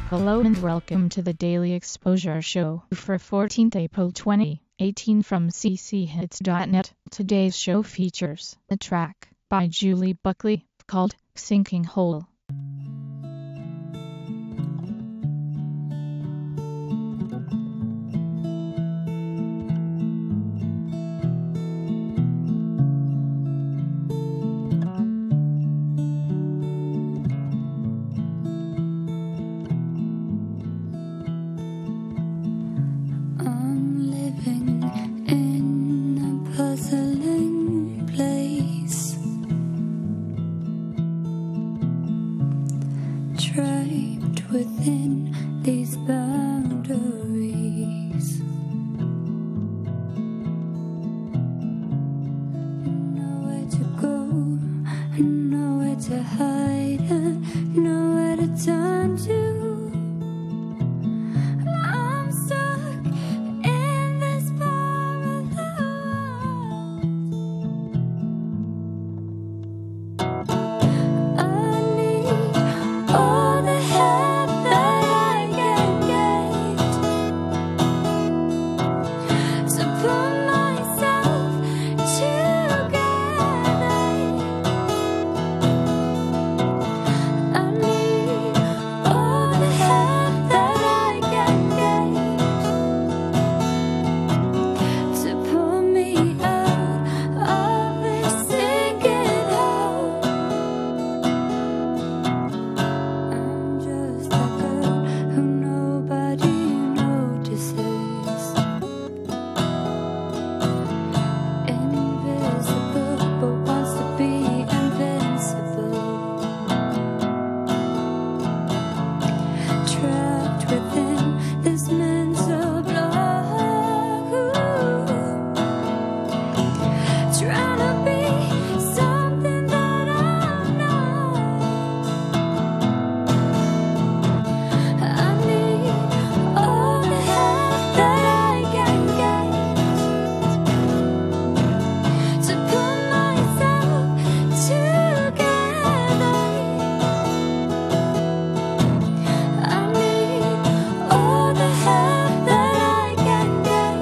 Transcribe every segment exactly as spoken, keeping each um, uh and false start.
Hello and welcome to the Daily Exposure Show for fourteenth April twenty eighteen from c c hits dot net. Today's show features a track by Julie Buckley called Sinking Hole. Trapped within these boundaries, nowhere to go, nowhere to hide, and nowhere to turn to. I'm stuck in this part of the world. I need all the help that I can get to pull myself together. I need all the help that I can get to pull me out of this sinking hole. I'm just a girl who nobody notices, invisible but wants to be invincible, trapped within this mental block, trying to be something that I'm not. I need all the help that I can get to pull myself together. I need all the help that I can get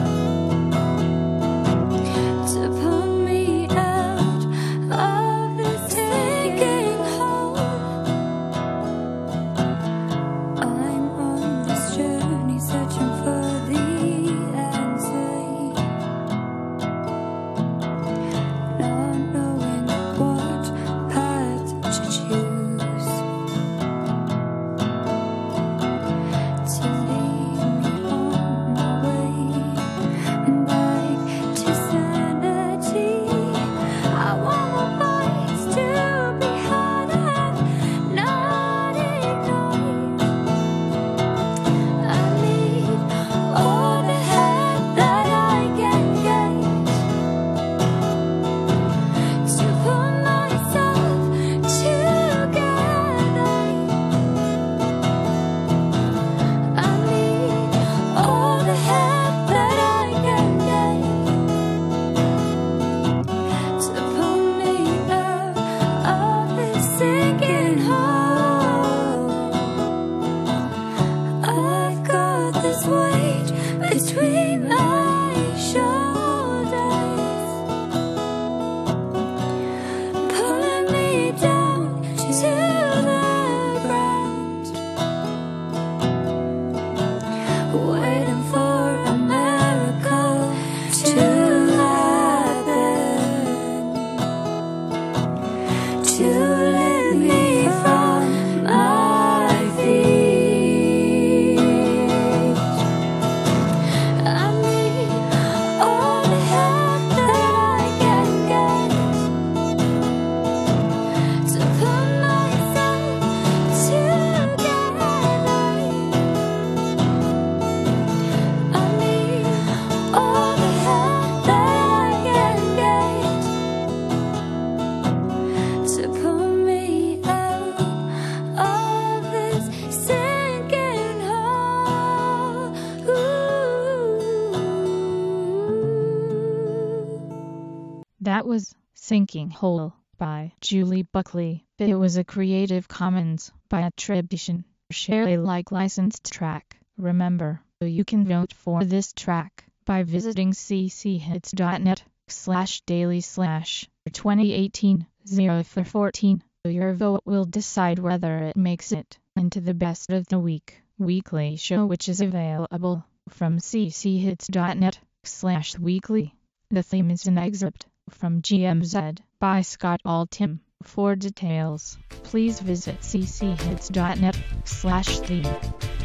to pull me out of this sinking hole. I'm on this journey searching for the answer, not knowing what path to choose to lead me on my way back to sanity. I want my voice to be heard and not ignored. I need all the help that I can get to pull myself together. I need all the help that I can get to pull me out of this sinking hole. I've got this weight between my shoulders, pulling me down to the ground, waiting for a miracle to happen, to lift me from my feet. I need all the help that I can get to pull myself together. I need all the help that I can get to pull me out of this sinking hole. That was Sinking Hole by Julie Buckley. It was a Creative Commons by attribution. share Alike licensed track. Remember, you can vote for this track by visiting cchits.net slash daily slash 2018 0414. Your vote will decide whether it makes it into the best of the week weekly show, which is available from cchits.net slash weekly. The theme is an excerpt from G M Z by Scott Altham. For details, please visit cchits.net slash theme.